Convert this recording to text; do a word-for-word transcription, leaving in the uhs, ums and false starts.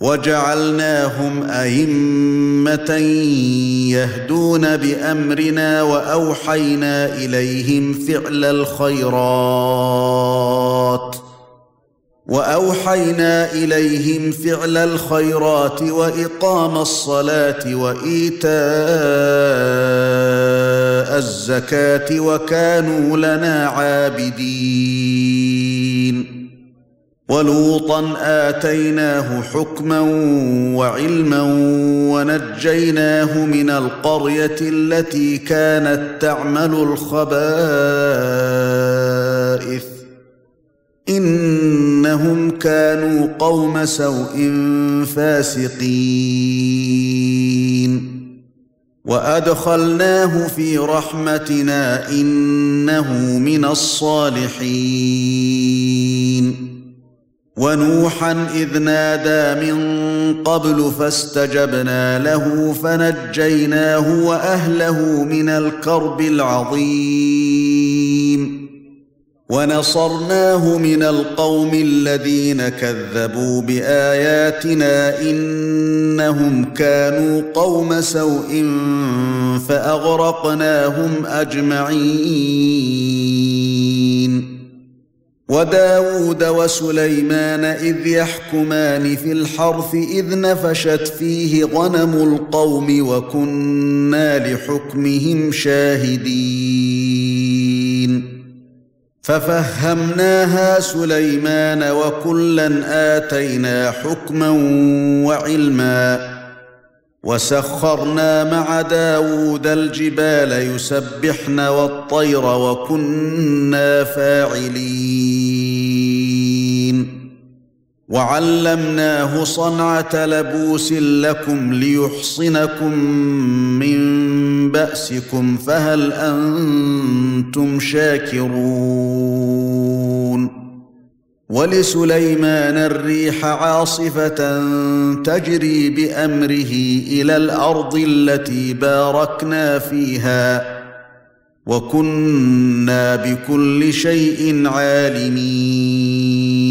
وجعلناهم أئمة يهدون بأمرنا وأوحينا إليهم فعل الخيرات وأوحينا إليهم فعل الخيرات وإقام الصلاة وإيتاء الزكاة وكانوا لنا عابدين ولوطا آتيناه حكما وعلما ونجيناه من القرية التي كانت تعمل الخبائث إنهم كانوا قوم سوء فاسقين وأدخلناه في رحمتنا إنه من الصالحين ونوحا إذ نادى من قبل فاستجبنا له فنجيناه وأهله من الكرب العظيم ونصرناه من القوم الذين كذبوا بآياتنا إنهم كانوا قوم سوء فأغرقناهم أجمعين وداود وسليمان إذ يحكمان في الحرث إذ نفشت فيه غنم القوم وكنا لحكمهم شاهدين ففهمناها سليمان وكلا آتينا حكما وعلما وسخرنا مع داود الجبال يسبحن والطير وكنا فاعلين وعلمناه صنعة لبوس لكم ليحصنكم من بأسكم فهل أنتم شاكرون ولسليمان الريح عاصفة تجري بأمره إلى الأرض التي باركنا فيها وكنا بكل شيء عالمين